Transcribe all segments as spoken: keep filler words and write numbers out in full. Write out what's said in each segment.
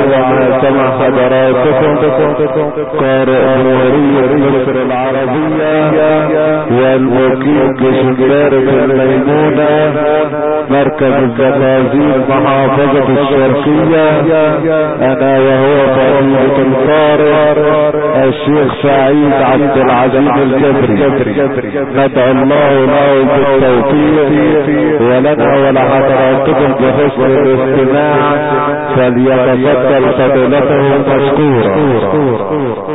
ومع سمع حضراتكم قارئ جمهورية مصر العربية والمقيم بشبارة الميمونة مركز الزقازيق محافظة الشرقية، انا وهو فضيلة القارئ الشيخ سعيد عبد العزيز الجبري، ندعو الله له بالتوفيق ولنا ولحضراتكم بحسن الاستماع، فليتفضل فضيلته مشكورا.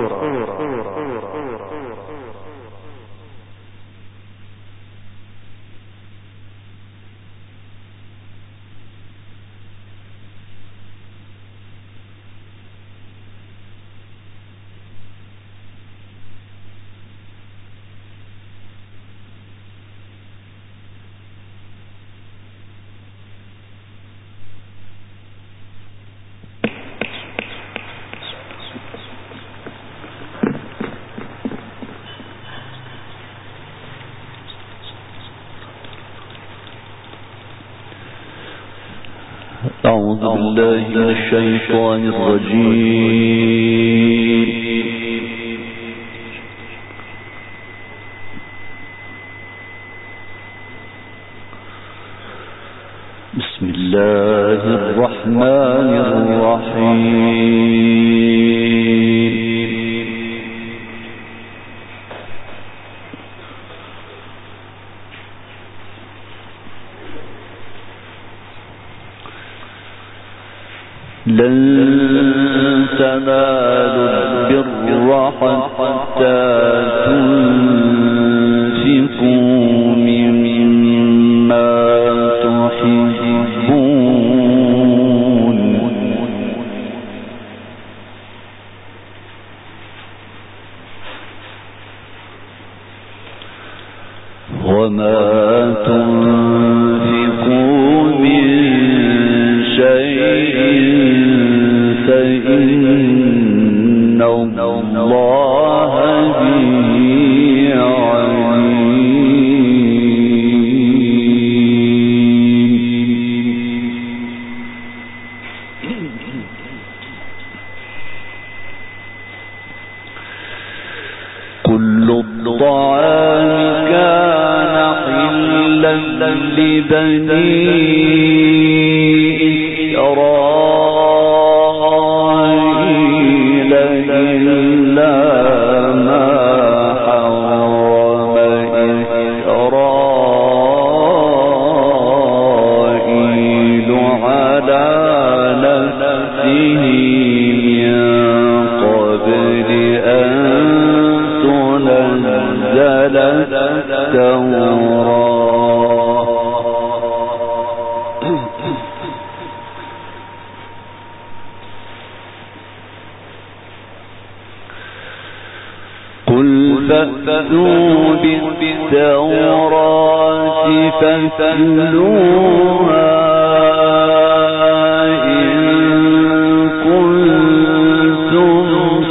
أعوذ بالله من الشيطان الرجيم. بسم الله الرحمن الرحيم. لن تنالوا البر حتى تنفقوا مما تحبون وما تنفقوا من شيء فإن الله به عليم. كل الطعام كان حلا لبني إسرائيل إلا ما حرم إسرائيل على نفسه من قبل أن تنزل التوراة. قل فأتوا بالتوراة فاتلوها إن كنتم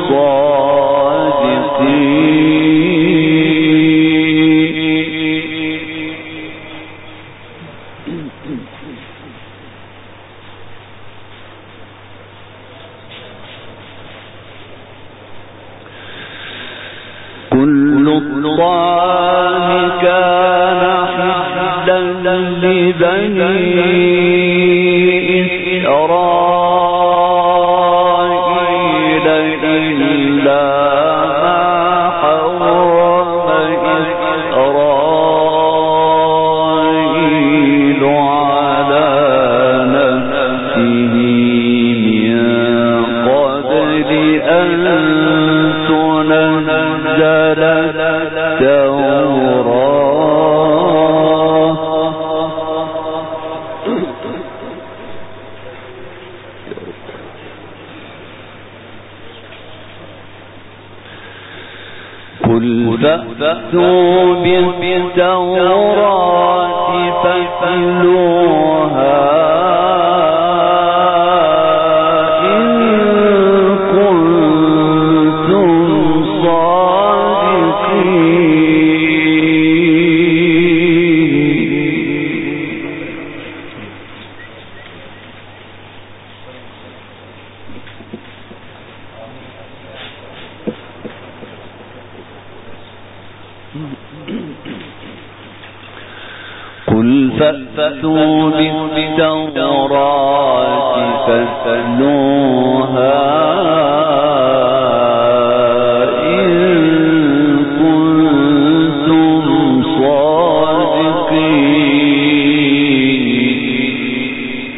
كل الطعام كان حلا لبني إسرائيل إلا ما حرم إسرائيل على نفسه من قبل أن تنزل التوراة. قل فأتوا بالتوراة فاتلوها إن كنتم صادقين. قل فأتوا بالتوراة فاتلوها إن كنتم صادقين.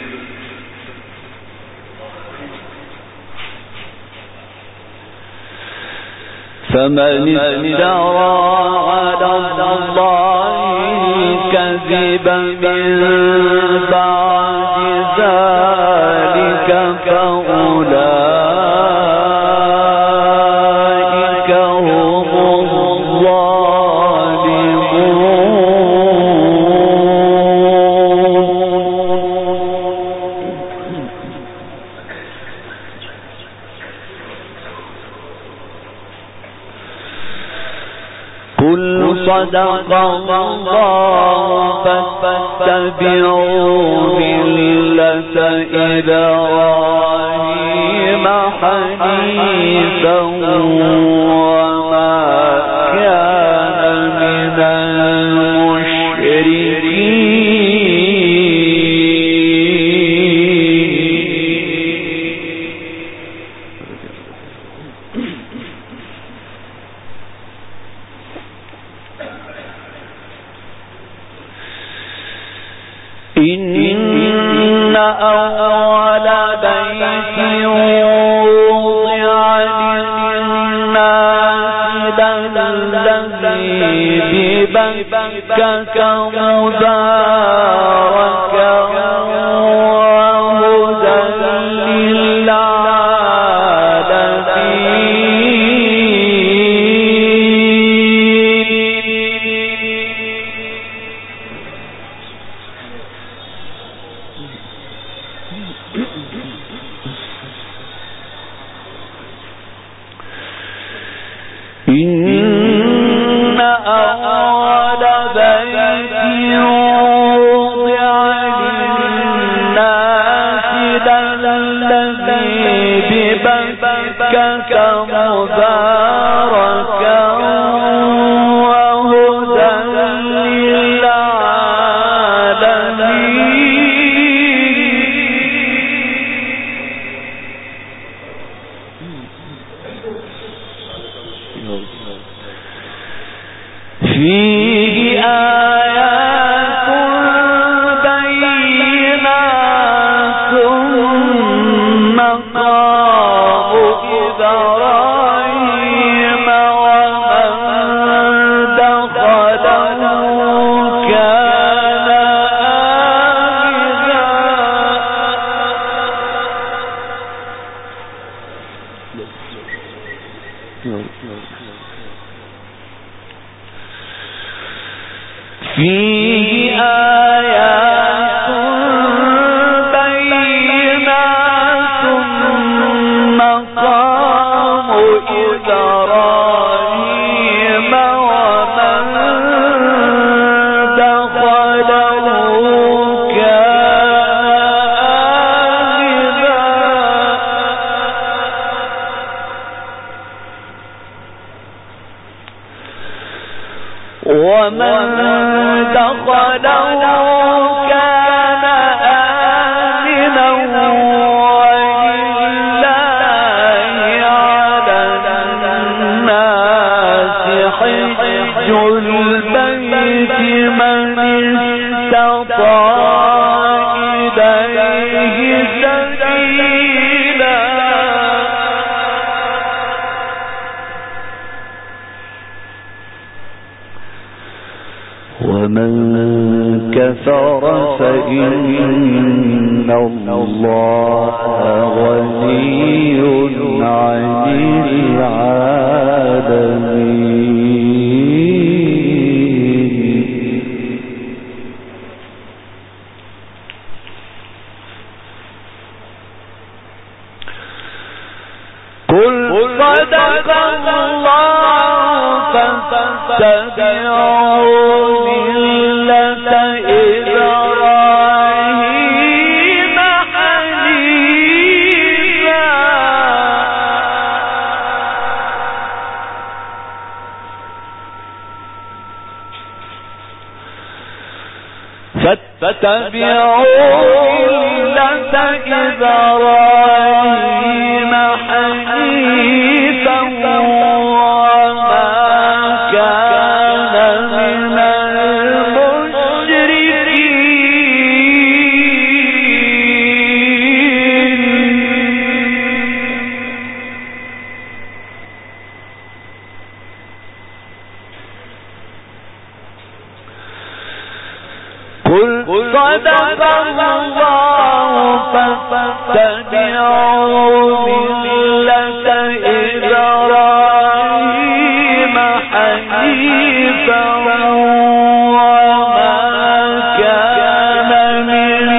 فمن افترى على الله الكذب من بعد ذلك فأولئك هم الظالمون. صدق الله فاتبعوا ملة إبراهيم حنيفا وما كان من إن أول بيت وضع للناس للذي ببكة مباركا وهدى إن أول بيت وضع للناس للذي ببكة مباركا وهدى للعالمين. فيه آيات بينات مقام إبراهيم ومن دخله كان آمنا. فيه آيات بينات مقام إبراهيم ومن دخله كان آمنا ومن دخله كان آمنا ولله على الناس حج البيت من استطاع إليه سبيلا. ومن كفر فإن الله غني عن العالمين. قل صدق الله فاتبعوا ملة إبراهيم حنيفا فاتبعوا ملة إبراهيم حنيفا وما كان من صدق الله فاتبعوا ملة إبراهيم حنيفا وما كان من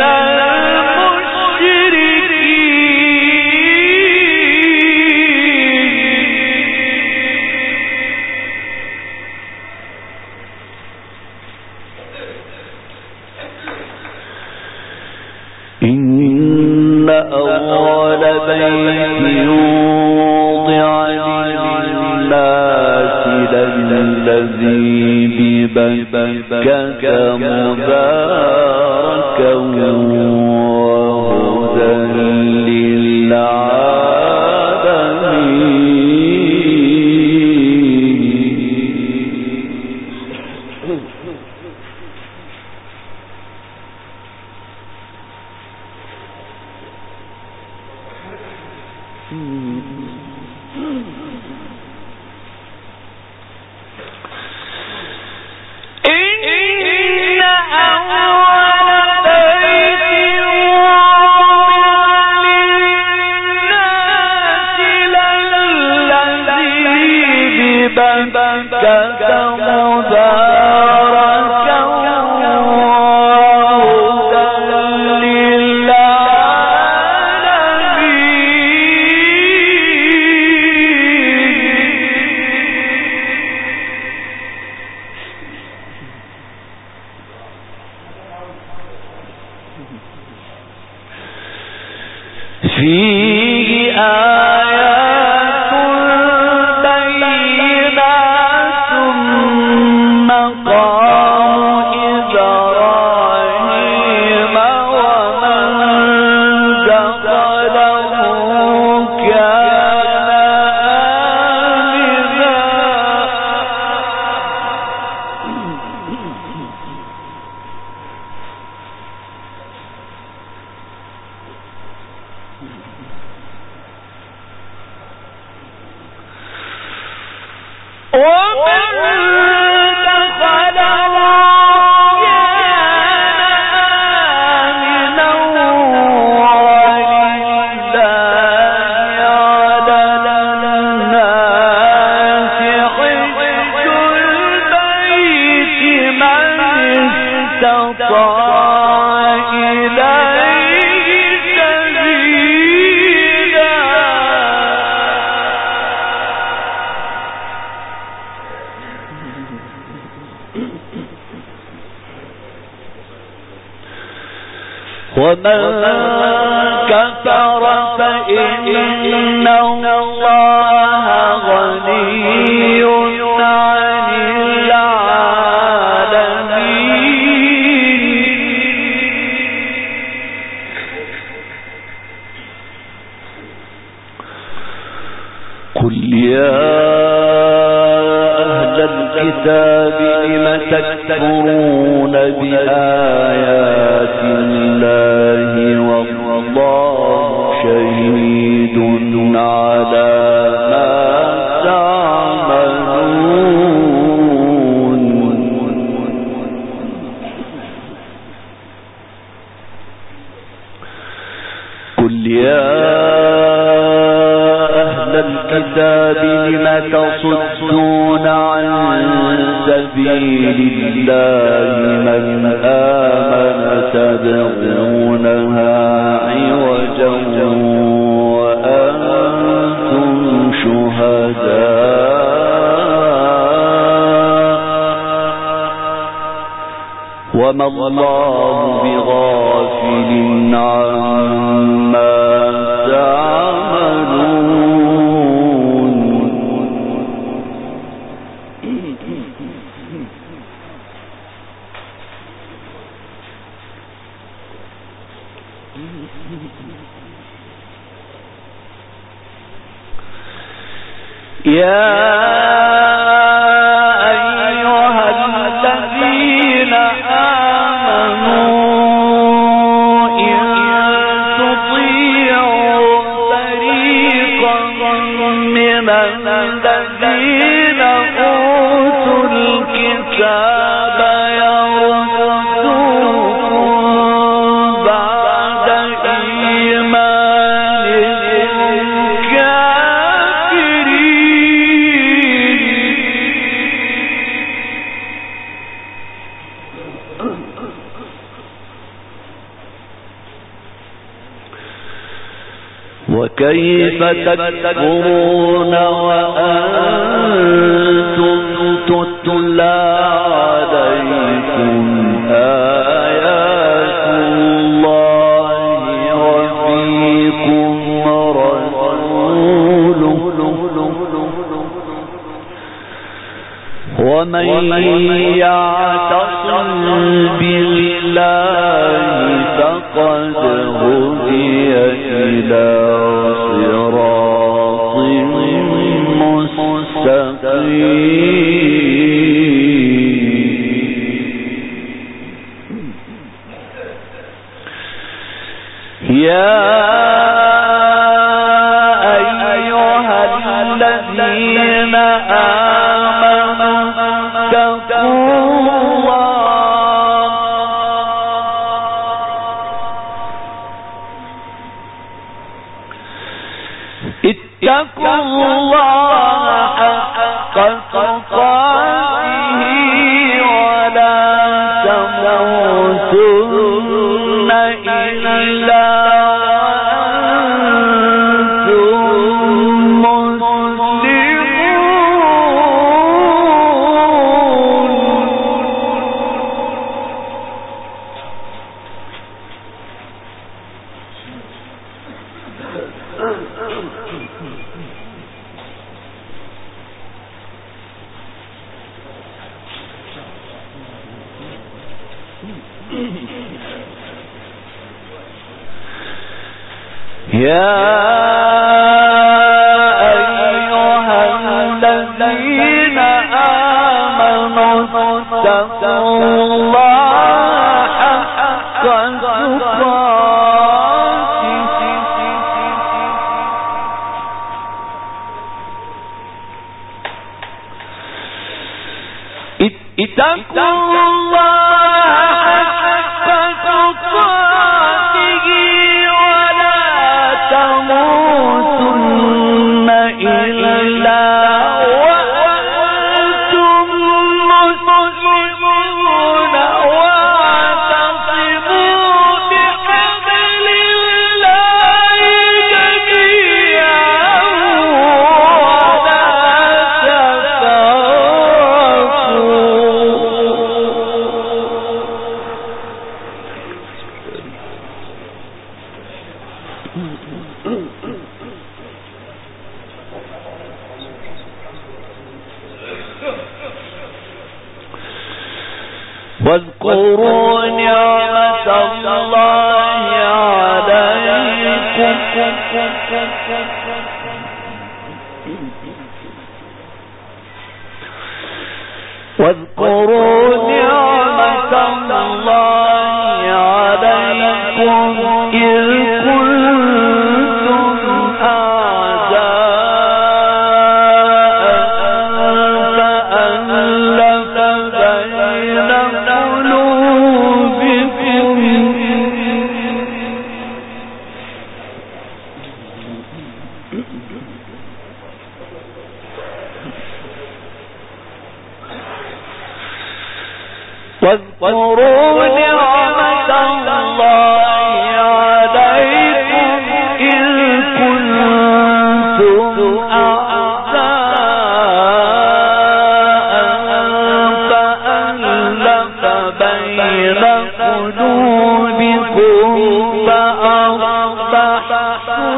إن أول بيت يوضع للناس للذي ببكة مباركا وهدى فيه آيات بينات مقام إبراهيم ومن دخله كان آمنا ومن كفر فإن الله غني عن العالمين قل يا أهل الكتاب لم تكفرون بآيات الله والله شهيد على ما تعملون قل يا أهل الكتاب لم تصدون عن سبيل الله من آمن تبغونها عوجا وأنتم شهداء وما الله بغافل عما تعملون وكيف تكفرون وأنتم تتلى عليكم آيات الله وفيكم رسوله ومن يعتصم بالله فقد هدي إلى صراط مستقيم. يا أيها الذين آمنوا اتقوا اتقوا الله حق تقاته ولا تموتن إلا وأنتم يا أيها الذين آمنوا اتقوا الله حق تقاته اتقوا الله حق تقاته تموتن إلا وأنتم مسلمون واعتصموا بحبل الله جميعا ولا واذكروا نعمة الله عليكم واذكروا نعمة الله عليكم إذ كنتم أعداء فألف بين قلوبكم واذكروا نعمة الله عليكم إذ كنتم أعداء فألف بين قلوبكم فأصبحتم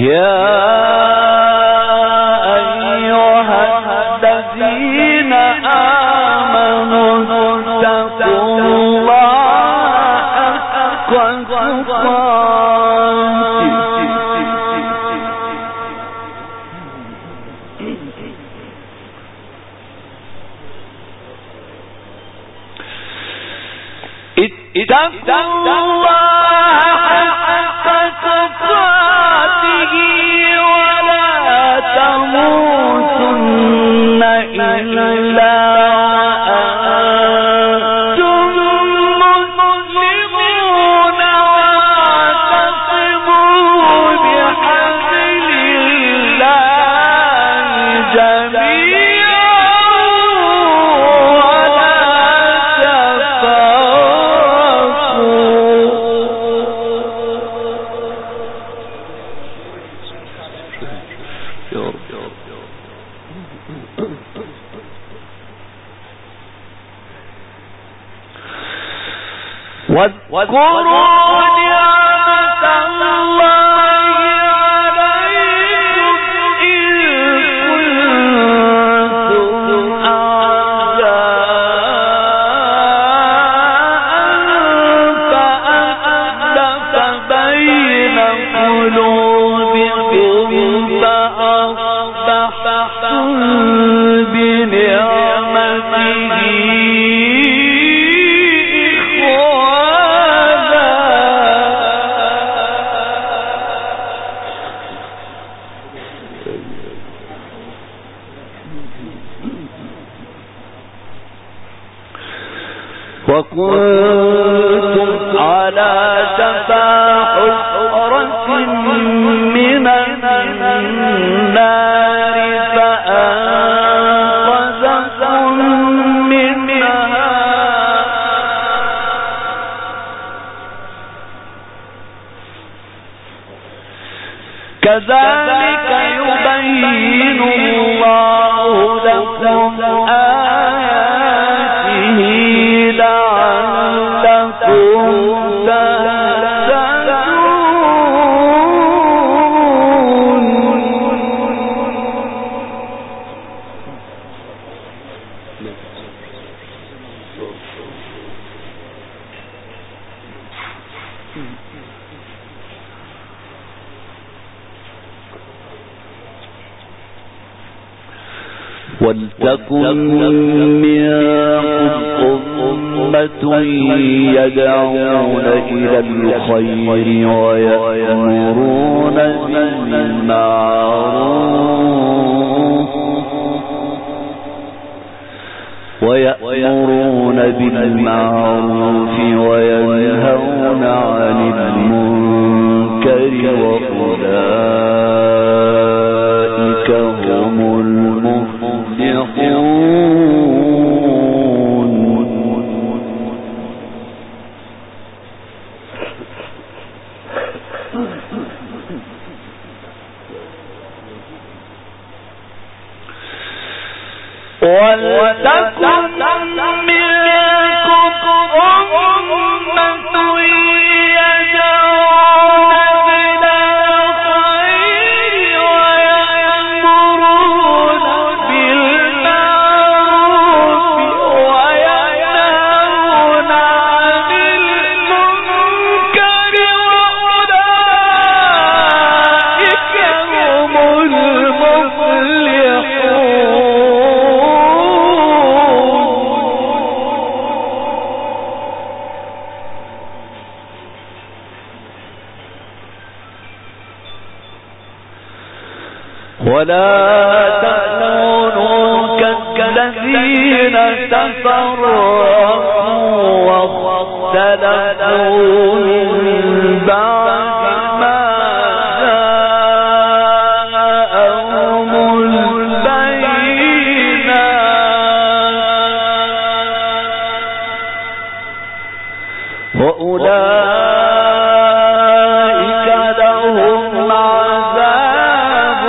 وكنتم على شفا حفرة من النار فأنقذكم منها كذلك يبين الله لكم آياته لعلكم ولتكن منكم أمة يدعون إلى الخير ويأمرون بالمعروف ويأمرون بالمعروف وينهون عن المنكر وأولئك هم ولتكن منكم أمة يدعون إلى الخير ويأمرون بالمعروف وينهون عن المنكر وأولئك هم ولا تكونوا كالذين تفرقوا واختلفوا من بعد ما جاءهم البينات وأولئك لهم عذاب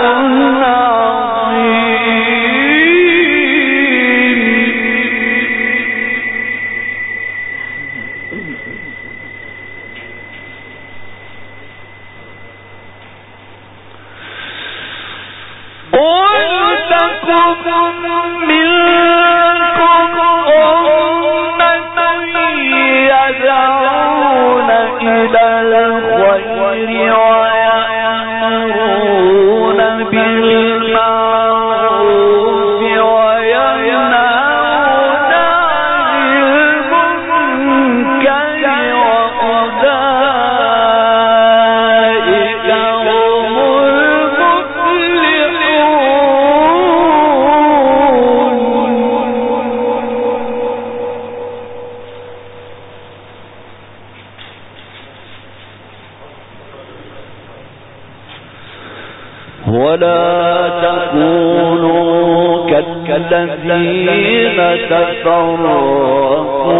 ولا تكونوا كالذين تفرقوا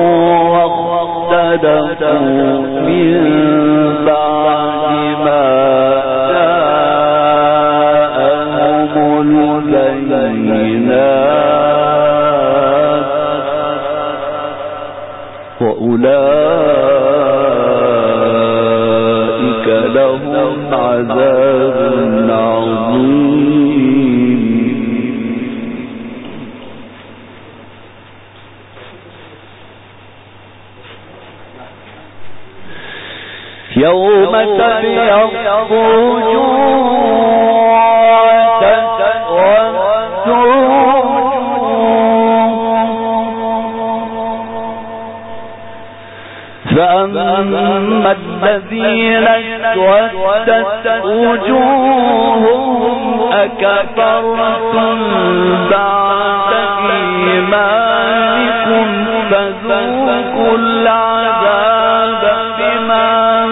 واختلفوا من بعد ما جاءهم البينات وأولئك لهم عذاب يوم تبيض وجوه وتسود فأما الذين اسودت وجوههم أكفرتم بعد إيمانكم فذوقوا العذاب بما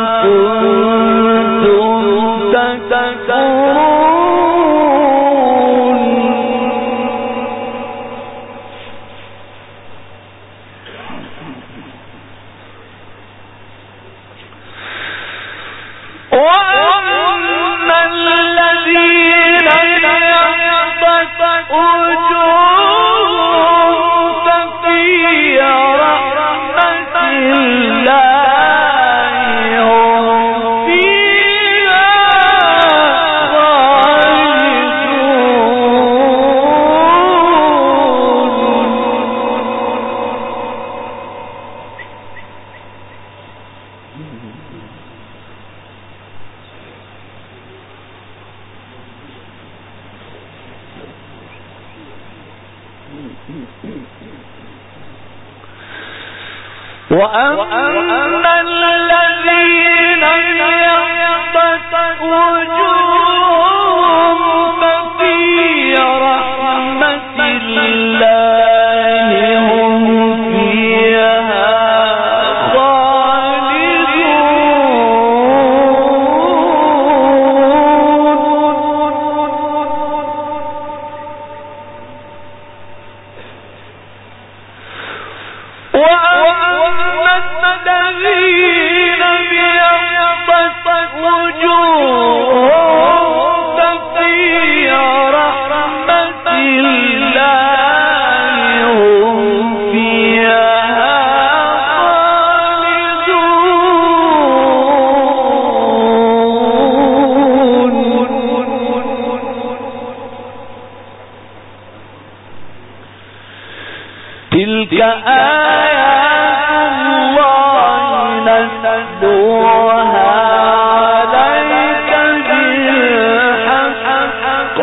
وأما الذين ابيضت وجوههم ففي رحمة الله هم فيها تلك آيات الله نتلوها عليك بالحق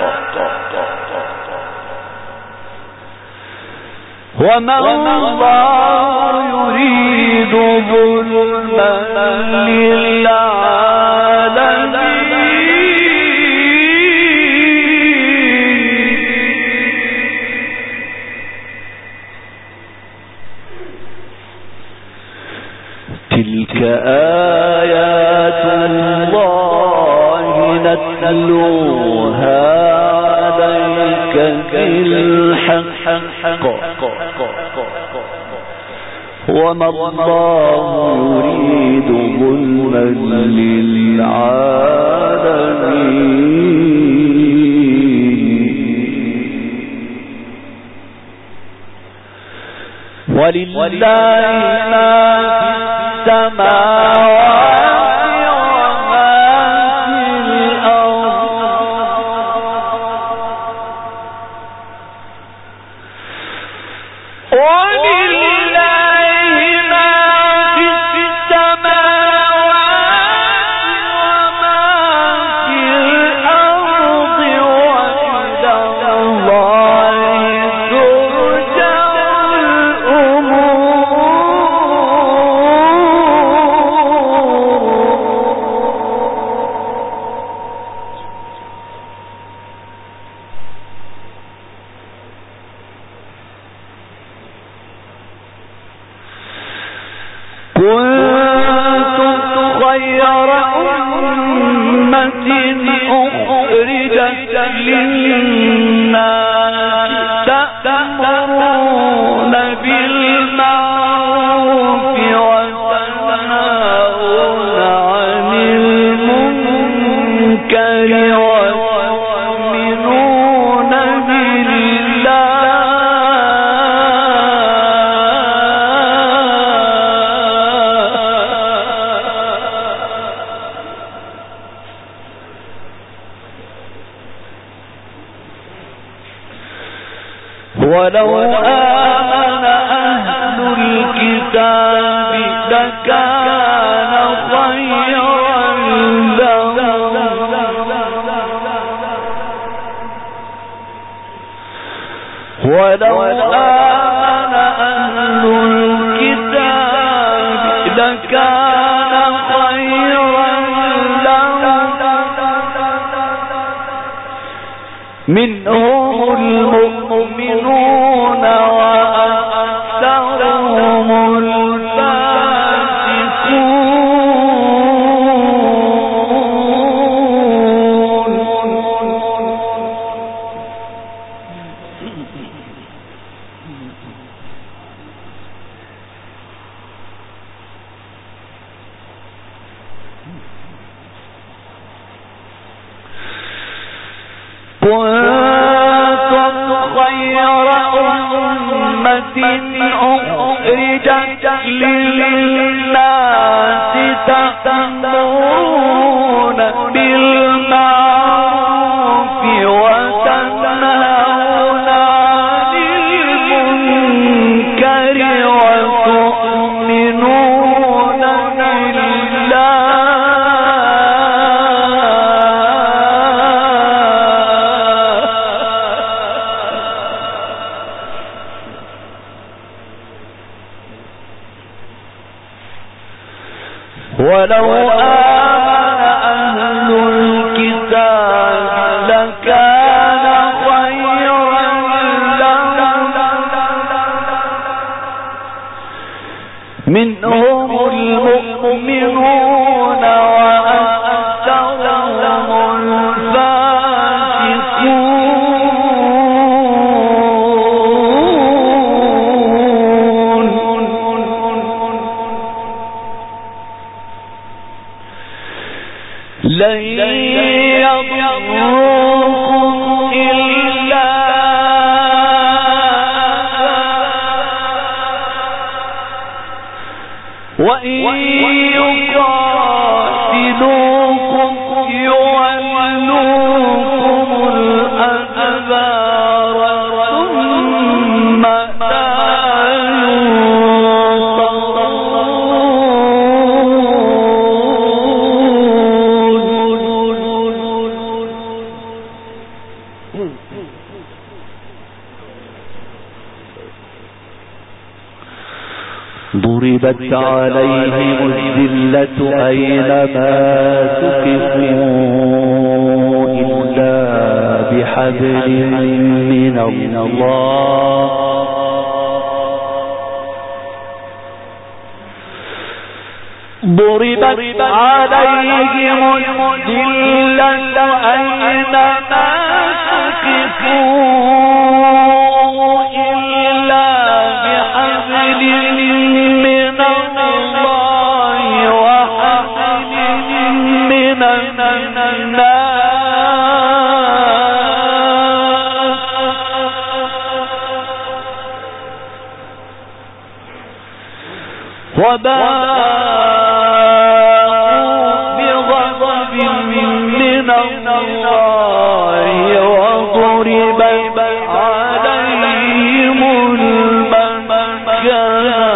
وما الله يريد ظلما للعالمين تلك آيات الله نتلوها عليك بالحق وما الله يريد ظلما للعالمين ولله ما في السماوات وما في الأرض كنتم خير أمة أخرجت للناس تأمرون بالمعروف وتنهون عن المنكر وتؤمنون بالله. ولو آمن أهل الكتاب لكان خيرا لهم ولو آمن أهل الكتاب لكان خيرا لهم منهم المؤمنون وأكثرهم أخرجت للناس تأمرون بالمعروف وتنهون عن المنكر وتؤمنون بالله. ولو آمن أهل الكتاب لكان خيرا لهم منهم المؤمنون وأكثرهم لن يضروكم إلا وإن يقاتلوكم يولوكم الأدبار ثم لا ضربت عليهم الذلة أينما ثقفوا إلا بحبل من الله ضربت عليهم الذلة أينما ثقفوا إلا بحبل من الله وحبل من الناس وباءوا بغضب من الله وضربت عليهم المسكنة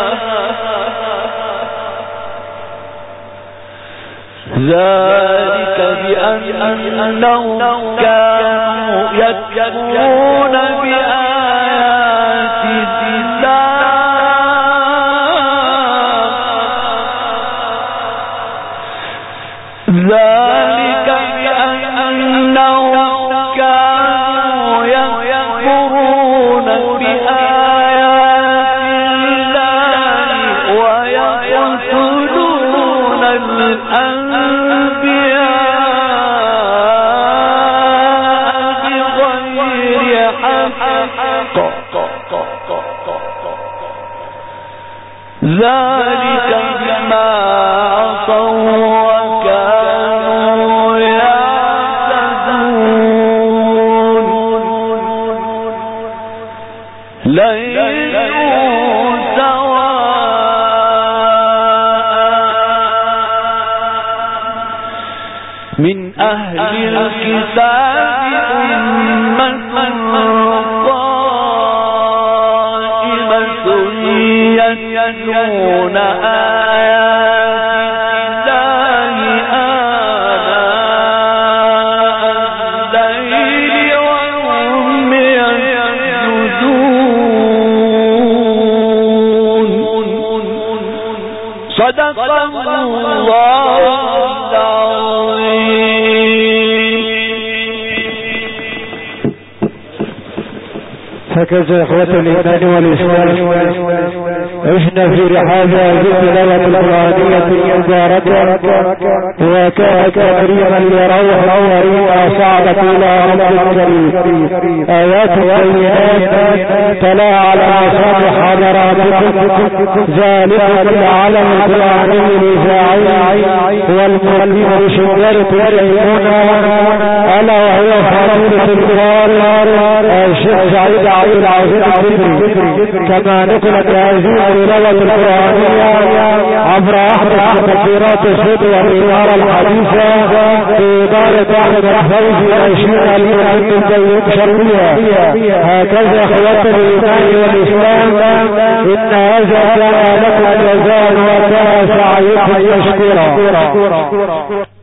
ذلك بأنهم كانوا يكفرون بآيات الله ذلك بأنهم كانوا يكفرون بآيات الله ويقولون ذلك بما عصوا وكانوا يعتدون ليسوا سواء من أهل الكتاب أمة يتلون آيات الله آناء الليل وهم يسجدون صدق الله العظيم. هكذا إخوة الإيمان والإسلام عشنا في رحاب هذه التلاوة القرآنية المباركة وكان تكريما لروح الوريئة صعدت إلى رب الكريم آيات بينات تلا على مصاب حضراتكم ذلك العالم القرآني الإذاعي والمقدم بشجرة الأيمنة ألا وهو فضيلة القرآن الشيخ سعيد عبد العزيز البدري كما نقلت هذه التلاوة القرآنية عبر أحد تكبيرات الصوت والإنارة الحديثة في إدارة أحمد الفوزي العشرين المحيط الجيد شرقية. هكذا إخوة الإيمان والإسلام إن هذا كان لكم جزاء وكان سعيكم مشكورا.